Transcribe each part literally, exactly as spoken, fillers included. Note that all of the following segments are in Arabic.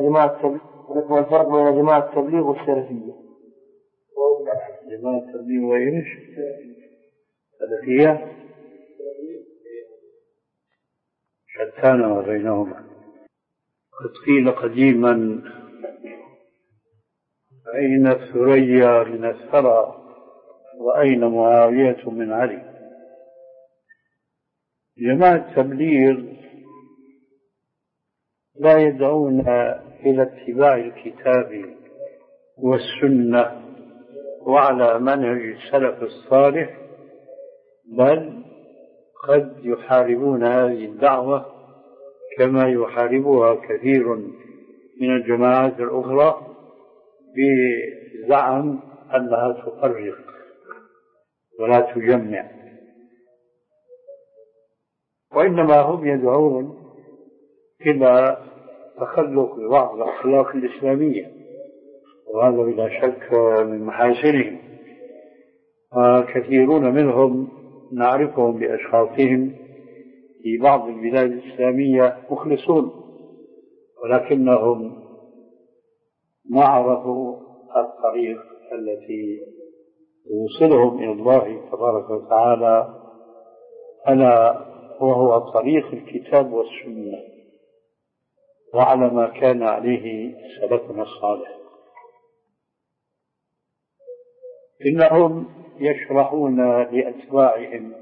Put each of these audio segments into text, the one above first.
جماعة التبليغ والفرق بين جماعة التبليغ والسلفية. جماعة التبليغ وإيش؟ السلفية شتان بينهما. قد قيل قديما أين الثريا من الثرى وأين معاوية من علي. جماعة التبليغ لا يدعون إلى اتباع الكتاب والسنة وعلى منهج السلف الصالح، بل قد يحاربون هذه الدعوة كما يحاربها كثير من الجماعات الأخرى بزعم أنها تفرق ولا تجمع، وإنما هم يدعون إلى تخلق بعض الأخلاق الإسلامية، وهذا بلا شك من محاسنهم. وكثيرون منهم نعرفهم بأشخاصهم في بعض البلاد الإسلامية مخلصون، ولكنهم ما عرفوا الطريق التي توصلهم إلى الله تبارك وتعالى، ألا وهو طريق الكتاب والسنة وعلى ما كان عليه سلفنا الصالح. إنهم يشرحون لأتباعهم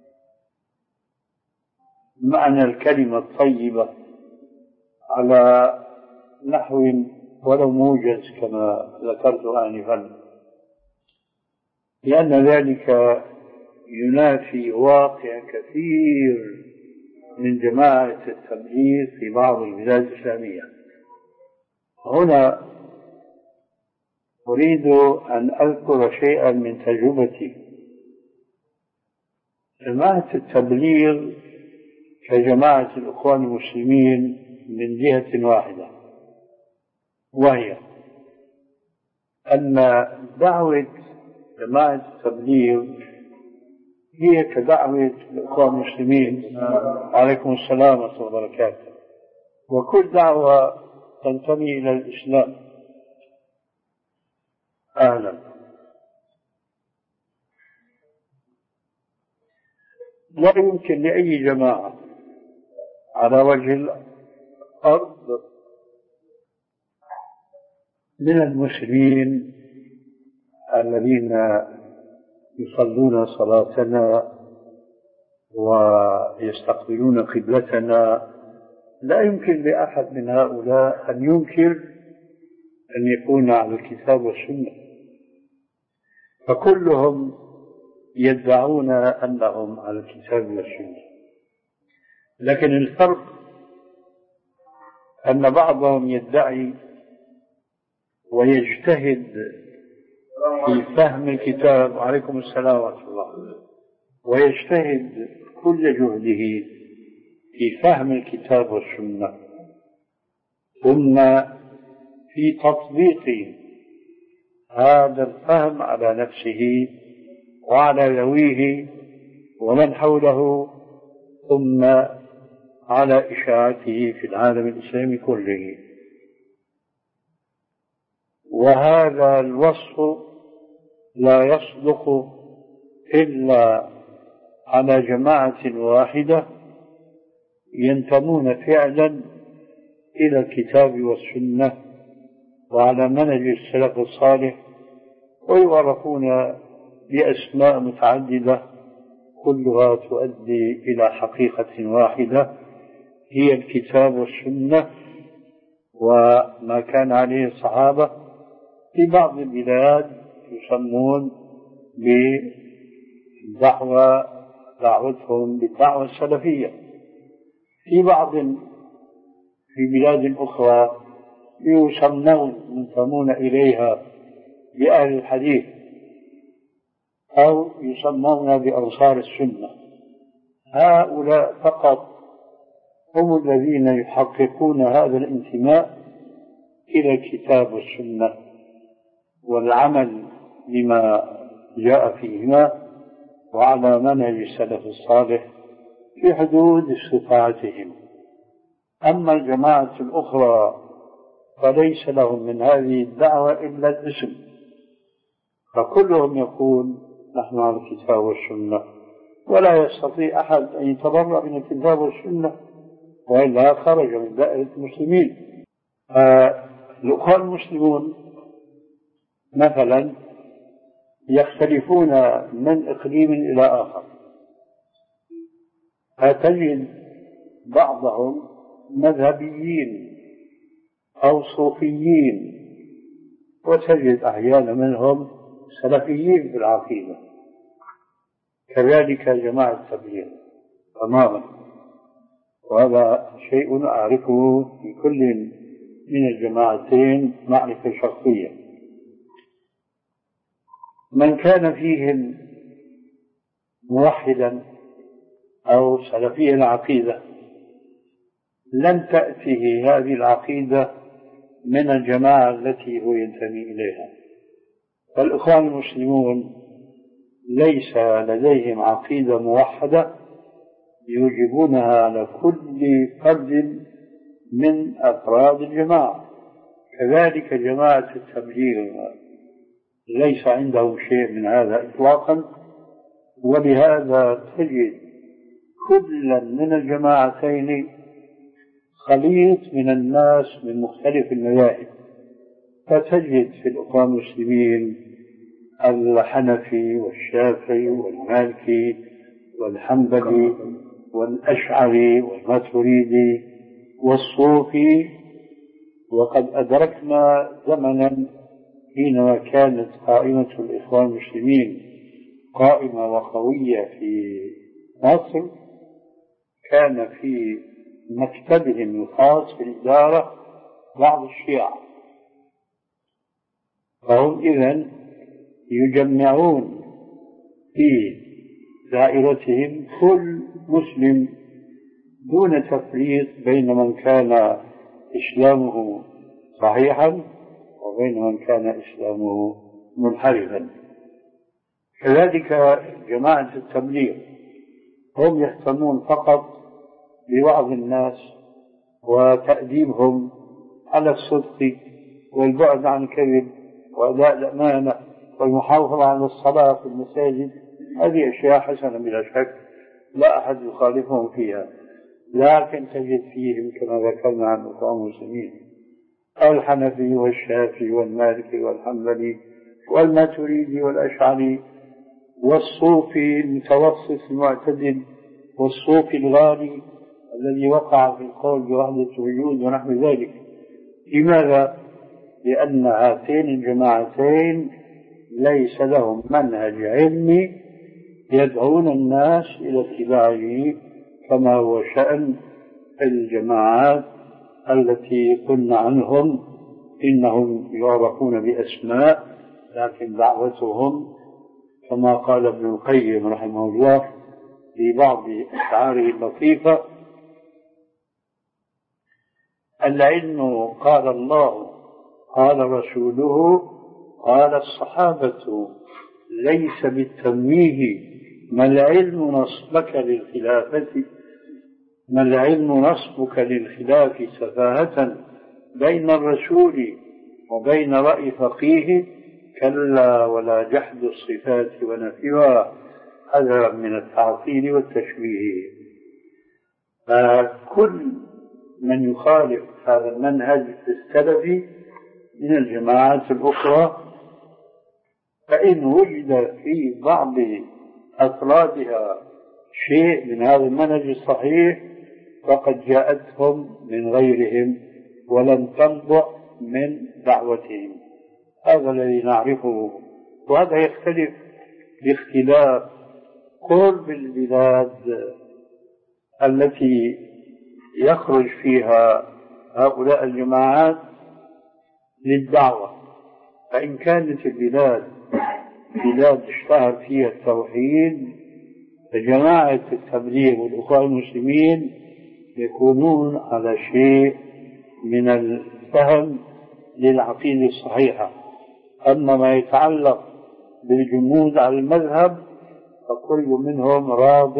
معنى الكلمة الطيبة على نحو ولو موجز كما ذكرت آنفا، لأن ذلك ينافي واقع كثير من جماعة التبليغ في بعض البلاد الإسلامية. هنا أريد أن أذكر شيئا من تجربتي. جماعة التبليغ كجماعة الإخوان المسلمين من جهة واحدة، وهي أن دعوة جماعة التبليغ هي كدعوة الإخوان المسلمين عليكم السلام ورحمة الله وبركاته، وكل دعوة تنتمي إلى الإسلام. أهلا. لا يمكن لأي جماعة على وجه الأرض من المسلمين الذين يصلون صلاتنا ويستقبلون قبلتنا، لا يمكن لأحد من هؤلاء أن ينكر أن يكون على الكتاب والسنة، فكلهم يدعون أنهم على الكتاب والسنة. لكن الفرق أن بعضهم يدعي ويجتهد في فهم الكتاب عليكم السلام ورحمة الله، ويجتهد كل جهده في فهم الكتاب والسنة، ثم في تطبيق هذا الفهم على نفسه وعلى ذويه ومن حوله، ثم على إشاعته في العالم الإسلامي كله. وهذا الوصف لا يصدق إلا على جماعة واحدة ينتمون فعلا إلى الكتاب والسنة وعلى منهج السلف الصالح، ويعرفون بأسماء متعددة كلها تؤدي إلى حقيقة واحدة هي الكتاب والسنة وما كان عليه الصحابة. في بعض البلاد يسمون بدعوة دعوتهم بالدعوة السلفية، في بعض في بلاد أخرى يسمون ينتمون إليها بأهل الحديث أو يسمون بأنصار السنة. هؤلاء فقط هم الذين يحققون هذا الانتماء إلى الكتاب والسنة والعمل بما جاء فيهما وعلى منهج السلف الصالح في حدود استطاعتهم. أما الجماعة الأخرى فليس لهم من هذه الدعوة إلا الاسم، فكلهم يقول نحن على الكتاب والسنة، ولا يستطيع أحد أن يتبرأ من الكتاب والسنة وإلا خرج من دائرة المسلمين. الأخوة المسلمون مثلا يختلفون من إقليم إلى آخر، فتجد بعضهم مذهبيين أو صوفيين، وتجد أحيانا منهم سلفيين في العقيدة، كذلك جماعة التبليغ تماما، وهذا شيء أعرفه في كل من الجماعتين معرفة شخصية. من كان فيهم موحدا أو سلفي العقيدة لن تأتيه هذه العقيدة من الجماعة التي هو ينتمي إليها. فالإخوان المسلمون ليس لديهم عقيدة موحدة يوجبونها على كل فرد من أفراد الجماعة، كذلك جماعة التبليغ ليس عندهم شيء من هذا إطلاقا. ولهذا تجد كلا من الجماعتين خليط من الناس من مختلف المذاهب، فتجد في الأخوان المسلمين الحنفي والشافعي والمالكي والحنبلي والأشعري والماتريدي والصوفي. وقد أدركنا زمنا حينما كانت قائمة الإخوان المسلمين قائمة وقوية في مصر، كان في مكتبهم الخاص في الإدارة بعض الشيعة، فهم إذن يجمعون في دائرتهم كل مسلم دون تفريق بين من كان إسلامه صحيحا وبين من كان إسلامه منحرفا. كذلك جماعة التبليغ هم يهتمون فقط بوعظ الناس وتأديبهم على الصدق والبعد عن الكذب وأداء الأمانة والمحافظة على الصلاة في المساجد. هذه أشياء حسنة بلا شك لا أحد يخالفهم فيها، لكن تجد فيهم كما ذكرنا عن الإخوان المسلمين الحنفي والشافعي والمالكي والحنبلي والماتريدي والأشعري والصوفي المتوسط المعتدل والصوفي الغالي الذي وقع في القول بوحدة الوجود ونحو ذلك. لماذا؟ لأن هاتين الجماعتين ليس لهم منهج علمي يدعون الناس إلى اتباعه كما هو شأن الجماعات التي قلنا عنهم إنهم يعرفون بأسماء، لكن دعوتهم كما قال ابن القيم رحمه الله في بعض أشعاره اللطيفة: العلم قال الله قال رسوله قال الصحابة، ليس بالتمويه ما العلم نصبك للخلافة ما العلم نصبك للخلاف سفاهة بين الرسول وبين رأي فقيه، كلا ولا جحد الصفات ونفيها حذرا من التعطيل والتشبيه. فكل من يخالف هذا المنهج السلفي من الجماعات الأخرى فإن وجد في بعض أفرادها شيء من هذا المنهج الصحيح فقد جاءتهم من غيرهم ولم تنبع من دعوتهم. هذا الذي نعرفه، وهذا يختلف باختلاف قرب البلاد التي يخرج فيها هؤلاء الجماعات للدعوة. فإن كانت البلاد بلاد اشتهر فيها التوحيد فجماعة التبليغ والإخوان المسلمين يكونون على شيء من الفهم للعقيدة الصحيحة. أما ما يتعلق بالجمود على المذهب فكل منهم راض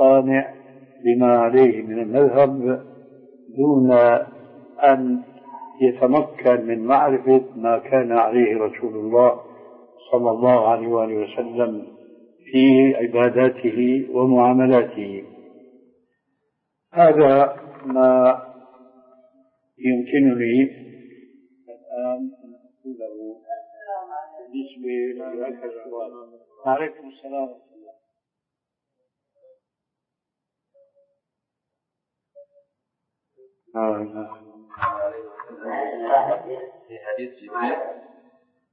وقانع بما عليه من المذهب دون أن يتمكن من معرفة ما كان عليه رسول الله صلى الله عليه وآله وسلم في عباداته ومعاملاته. هذا ما يمكنني الآن أن أقوله بالنسبة لهذا السؤال. عليكم السلام ورحمة الله. في حديث جبريل